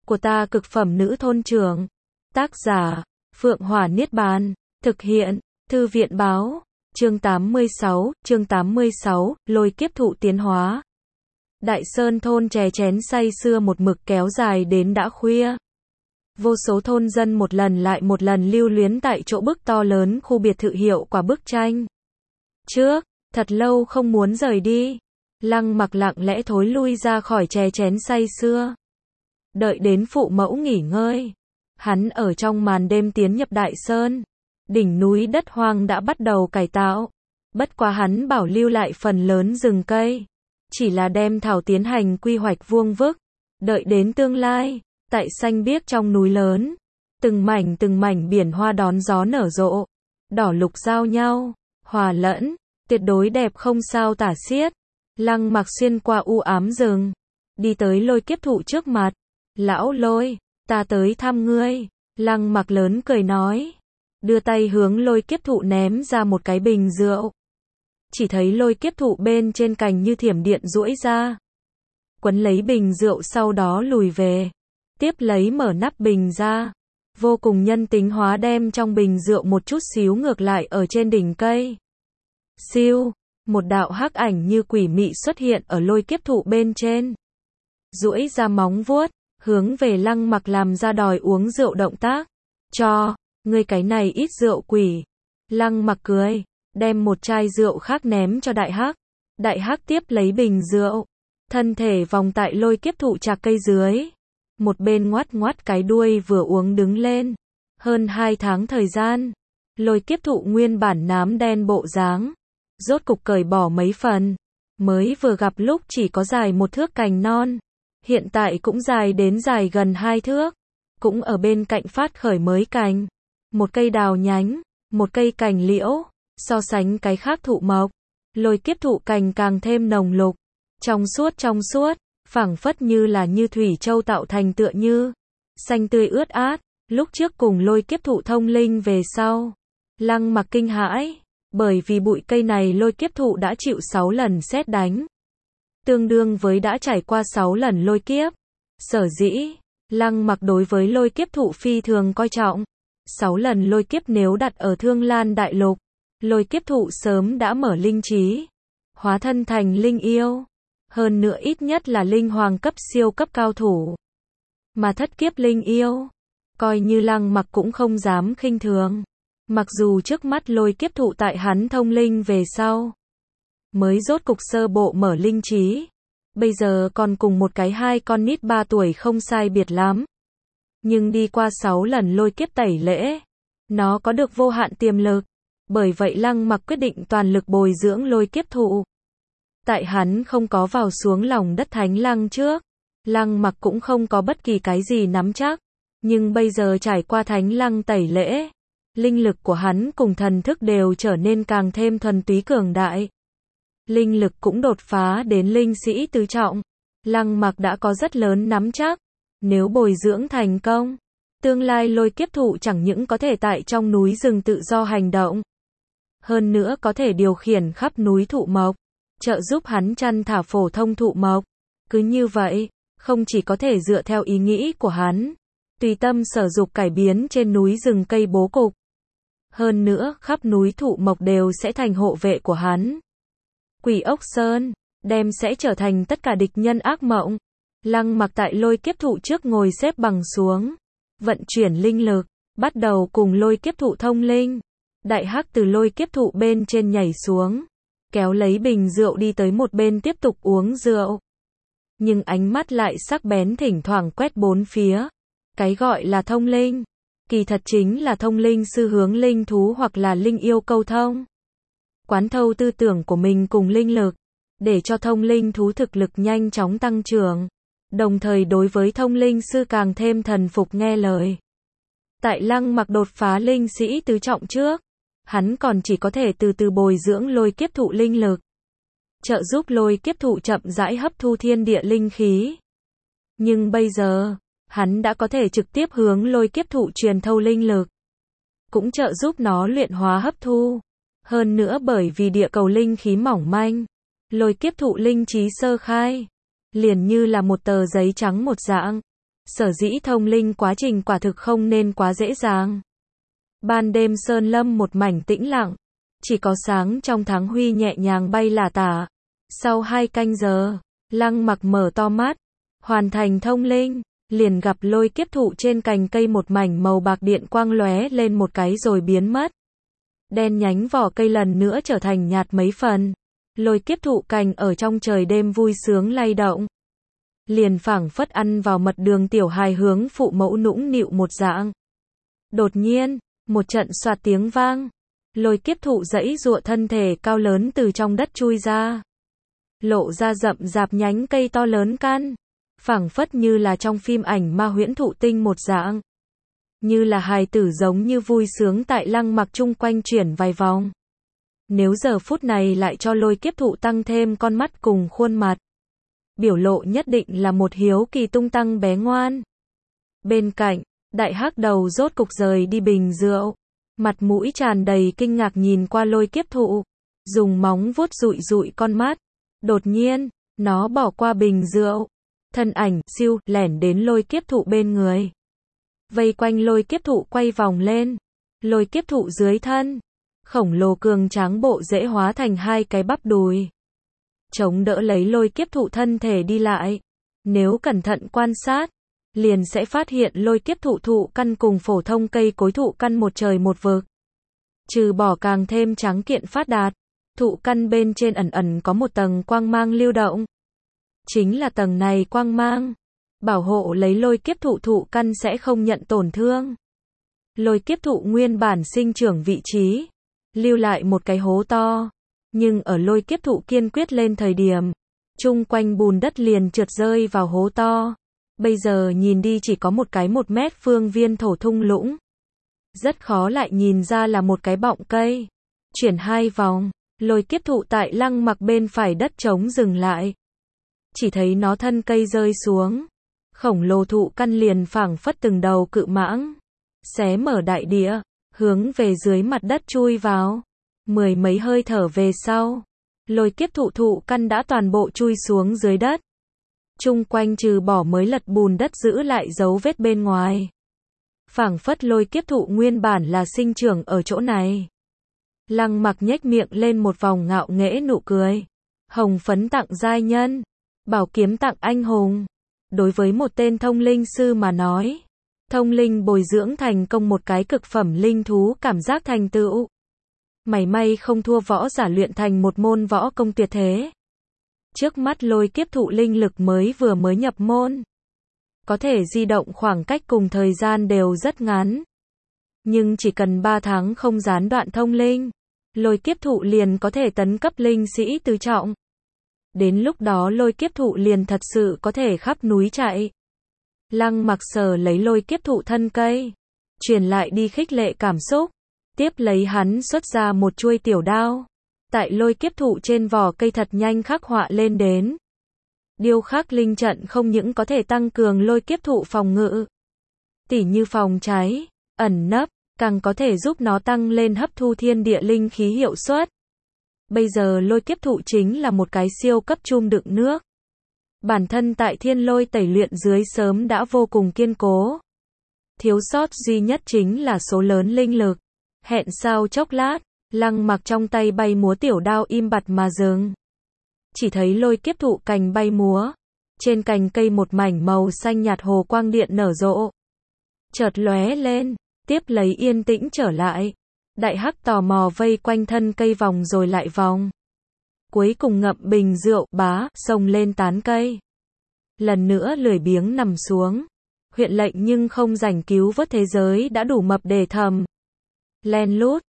của ta cực phẩm nữ thôn trưởng. Tác giả, Phượng Hỏa Niết Bàn. Thực hiện, Thư viện báo. Chương 86, lôi kiếp thụ tiến hóa. Đại Sơn thôn chè chén say sưa một mực kéo dài đến đã khuya. Vô số thôn dân một lần lại một lần lưu luyến tại chỗ bức to lớn khu biệt thự hiệu quả bức tranh trước, thật lâu không muốn rời đi. Lăng Mặc lặng lẽ thối lui ra khỏi chè chén say sưa. Đợi đến phụ mẫu nghỉ ngơi, hắn ở trong màn đêm tiến nhập Đại Sơn. Đỉnh núi đất hoang đã bắt đầu cải tạo. Bất quá hắn bảo lưu lại phần lớn rừng cây, chỉ là đem thảo tiến hành quy hoạch vuông vức. Đợi đến tương lai, tại xanh biếc trong núi lớn, từng mảnh biển hoa đón gió nở rộ, đỏ lục giao nhau, hòa lẫn, tuyệt đối đẹp không sao tả xiết. Lăng Mặc xuyên qua u ám rừng, đi tới lôi kiếp thụ trước mặt. Lão Lôi, ta tới thăm ngươi. Lăng Mặc lớn cười nói, đưa tay hướng lôi kiếp thụ ném ra một cái bình rượu. Chỉ thấy lôi kiếp thụ bên trên cành như thiểm điện duỗi ra, quấn lấy bình rượu, sau đó lùi về, tiếp lấy mở nắp bình ra, vô cùng nhân tính hóa đem trong bình rượu một chút xíu ngược lại ở trên đỉnh cây. Siêu, một đạo hắc ảnh như quỷ mị xuất hiện ở lôi kiếp thụ bên trên, duỗi ra móng vuốt, hướng về Lăng Mặc làm ra đòi uống rượu động tác. Cho, ngươi cái này ít rượu quỷ. Lăng Mặc cười, đem một chai rượu khác ném cho đại hắc. Đại hắc tiếp lấy bình rượu, thân thể vòng tại lôi kiếp thụ trạc cây dưới, một bên ngoắt ngoắt cái đuôi vừa uống đứng lên. Hơn 2 tháng thời gian, lôi kiếp thụ nguyên bản nám đen bộ dáng, rốt cục cởi bỏ mấy phần. Mới vừa gặp lúc chỉ có dài 1 thước cành non, hiện tại cũng dài đến dài gần 2 thước. Cũng ở bên cạnh phát khởi mới cành, một cây đào nhánh, một cây cành liễu. So sánh cái khác thụ mộc, lôi kiếp thụ cành càng thêm nồng lục, trong suốt, phảng phất như là như thủy châu tạo thành tựa như, xanh tươi ướt át. Lúc trước cùng lôi kiếp thụ thông linh về sau, Lăng Mặc kinh hãi, bởi vì bụi cây này lôi kiếp thụ đã chịu 6 lần sét đánh, tương đương với đã trải qua 6 lần lôi kiếp. Sở dĩ, Lăng Mặc đối với lôi kiếp thụ phi thường coi trọng. 6 lần lôi kiếp nếu đặt ở Thương Lan Đại Lục, lôi kiếp thụ sớm đã mở linh trí, hóa thân thành linh yêu, hơn nữa ít nhất là linh hoàng cấp siêu cấp cao thủ. Mà thất kiếp linh yêu, coi như Lăng Mặc cũng không dám khinh thường. Mặc dù trước mắt lôi kiếp thụ tại hắn thông linh về sau, mới rốt cục sơ bộ mở linh trí, bây giờ còn cùng một cái 2 con nít 3 tuổi không sai biệt lắm. Nhưng đi qua 6 lần lôi kiếp tẩy lễ, nó có được vô hạn tiềm lực. Bởi vậy Lăng Mặc quyết định toàn lực bồi dưỡng lôi kiếp thụ. Tại hắn không có vào xuống lòng đất Thánh Lăng trước, Lăng Mặc cũng không có bất kỳ cái gì nắm chắc. Nhưng bây giờ trải qua Thánh Lăng tẩy lễ, linh lực của hắn cùng thần thức đều trở nên càng thêm thuần túy cường đại. Linh lực cũng đột phá đến linh sĩ tứ trọng. Lăng Mặc đã có rất lớn nắm chắc. Nếu bồi dưỡng thành công, tương lai lôi kiếp thụ chẳng những có thể tại trong núi rừng tự do hành động, hơn nữa có thể điều khiển khắp núi thụ mộc, trợ giúp hắn chăn thả phổ thông thụ mộc. Cứ như vậy, không chỉ có thể dựa theo ý nghĩ của hắn, tùy tâm sở dục cải biến trên núi rừng cây bố cục, hơn nữa khắp núi thụ mộc đều sẽ thành hộ vệ của hắn. Quỷ ốc sơn, đem sẽ trở thành tất cả địch nhân ác mộng. Lăng Mặc tại lôi kiếp thụ trước ngồi xếp bằng xuống, vận chuyển linh lực, bắt đầu cùng lôi kiếp thụ thông linh. Đại hắc từ lôi kiếp thụ bên trên nhảy xuống, kéo lấy bình rượu đi tới một bên tiếp tục uống rượu. Nhưng ánh mắt lại sắc bén, thỉnh thoảng quét bốn phía. Cái gọi là thông linh, kỳ thật chính là thông linh sư hướng linh thú hoặc là linh yêu câu thông, quán thâu tư tưởng của mình cùng linh lực, để cho thông linh thú thực lực nhanh chóng tăng trưởng, đồng thời đối với thông linh sư càng thêm thần phục nghe lời. Tại Lăng Mặc đột phá linh sĩ tứ trọng trước, hắn còn chỉ có thể từ từ bồi dưỡng lôi kiếp thụ linh lực, trợ giúp lôi kiếp thụ chậm rãi hấp thu thiên địa linh khí. Nhưng bây giờ, hắn đã có thể trực tiếp hướng lôi kiếp thụ truyền thâu linh lực, cũng trợ giúp nó luyện hóa hấp thu. Hơn nữa bởi vì địa cầu linh khí mỏng manh, lôi kiếp thụ linh trí sơ khai, liền như là một tờ giấy trắng một dạng, Sở dĩ thông linh quá trình quả thực không nên quá dễ dàng. Ban đêm sơn lâm một mảnh tĩnh lặng, chỉ có sáng trong tháng huy nhẹ nhàng bay lả tả. Sau 2 canh giờ, Lăng Mặc mở to mắt, hoàn thành thông linh, liền gặp lôi kiếp thụ trên cành cây một mảnh màu bạc điện quang lóe lên một cái rồi biến mất. Đen nhánh vỏ cây lần nữa trở thành nhạt mấy phần. Lôi kiếp thụ cành ở trong trời đêm vui sướng lay động. Liền phảng phất ăn vào mật đường tiểu hài hướng phụ mẫu nũng nịu một dạng. Đột nhiên, một trận xoạt tiếng vang. Lôi kiếp thụ giãy giụa thân thể cao lớn từ trong đất chui ra. Lộ ra rậm rạp nhánh cây to lớn căn. Phảng phất như là trong phim ảnh ma huyễn thụ tinh một dạng. Như là hài tử giống như vui sướng tại Lăng Mặc chung quanh chuyển vài vòng. Nếu giờ phút này lại cho lôi kiếp thụ tăng thêm con mắt cùng khuôn mặt. Biểu lộ nhất định là một hiếu kỳ tung tăng bé ngoan. Bên cạnh, đại hắc đầu rốt cục rời đi bình rượu. Mặt mũi tràn đầy kinh ngạc nhìn qua lôi kiếp thụ. Dùng móng vuốt dụi dụi con mắt. Đột nhiên, nó bỏ qua bình rượu. Thân ảnh, siêu, lẻn đến lôi kiếp thụ bên người. Vây quanh lôi kiếp thụ quay vòng lên. Lôi kiếp thụ dưới thân. Khổng lồ cường tráng bộ rễ hóa thành 2 cái bắp đùi. Chống đỡ lấy lôi kiếp thụ thân thể đi lại. Nếu cẩn thận quan sát, liền sẽ phát hiện lôi kiếp thụ căn cùng phổ thông cây cối thụ căn một trời một vực. Trừ bỏ càng thêm tráng kiện phát đạt, thụ căn bên trên ẩn ẩn có một tầng quang mang lưu động. Chính là tầng này quang mang, bảo hộ lấy lôi kiếp thụ căn sẽ không nhận tổn thương. Lôi kiếp thụ nguyên bản sinh trưởng vị trí, lưu lại một cái hố to. Nhưng ở lôi kiếp thụ kiên quyết lên thời điểm, chung quanh bùn đất liền trượt rơi vào hố to. Bây giờ nhìn đi chỉ có một cái 1 mét phương viên thổ thung lũng. Rất khó lại nhìn ra là một cái bọng cây. Chuyển 2 vòng, lôi kiếp thụ tại Lăng Mặc bên phải đất trống dừng lại. Chỉ thấy nó thân cây rơi xuống. Khổng lồ thụ căn liền phảng phất từng đầu cự mãng. Xé mở đại địa, hướng về dưới mặt đất chui vào. 10 mấy hơi thở về sau, lôi kiếp thụ căn đã toàn bộ chui xuống dưới đất. Chung quanh trừ bỏ mới lật bùn đất giữ lại dấu vết bên ngoài. Phảng phất lôi kiếp thụ nguyên bản là sinh trưởng ở chỗ này. Lăng Mặc nhếch miệng lên một vòng ngạo nghễ nụ cười. Hồng phấn tặng giai nhân, bảo kiếm tặng anh hùng. Đối với một tên thông linh sư mà nói, thông linh bồi dưỡng thành công một cái cực phẩm linh thú cảm giác thành tựu. Mảy may không thua võ giả luyện thành một môn võ công tuyệt thế. Trước mắt lôi kiếp thụ linh lực mới nhập môn. Có thể di động khoảng cách cùng thời gian đều rất ngắn. Nhưng chỉ cần 3 tháng không gián đoạn thông linh, lôi kiếp thụ liền có thể tấn cấp linh sĩ tứ trọng. Đến lúc đó lôi kiếp thụ liền thật sự có thể khắp núi chạy. Lăng Mặc sờ lấy lôi kiếp thụ thân cây, truyền lại đi khích lệ cảm xúc. Tiếp lấy hắn xuất ra một chuôi tiểu đao. Tại lôi kiếp thụ trên vỏ cây thật nhanh khắc họa lên đến. Điêu khắc linh trận không những có thể tăng cường lôi kiếp thụ phòng ngự, tỉ như phòng cháy, ẩn nấp, càng có thể giúp nó tăng lên hấp thu thiên địa linh khí hiệu suất. Bây giờ lôi kiếp thụ chính là một cái siêu cấp chum đựng nước. Bản thân tại thiên lôi tẩy luyện dưới sớm đã vô cùng kiên cố. Thiếu sót duy nhất chính là số lớn linh lực. Hẹn sau chốc lát, Lăng Mặc trong tay bay múa tiểu đao im bặt mà dừng. Chỉ thấy lôi kiếp thụ cành bay múa. Trên cành cây một mảnh màu xanh nhạt hồ quang điện nở rộ. Chợt lóe lên, tiếp lấy yên tĩnh trở lại. Đại hắc tò mò vây quanh thân cây vòng rồi lại vòng. Cuối cùng ngậm bình rượu, bá, xông lên tán cây. Lần nữa lười biếng nằm xuống. Huyện lệnh nhưng không rảnh cứu vớt thế giới đã đủ mập để thầm. Len lút,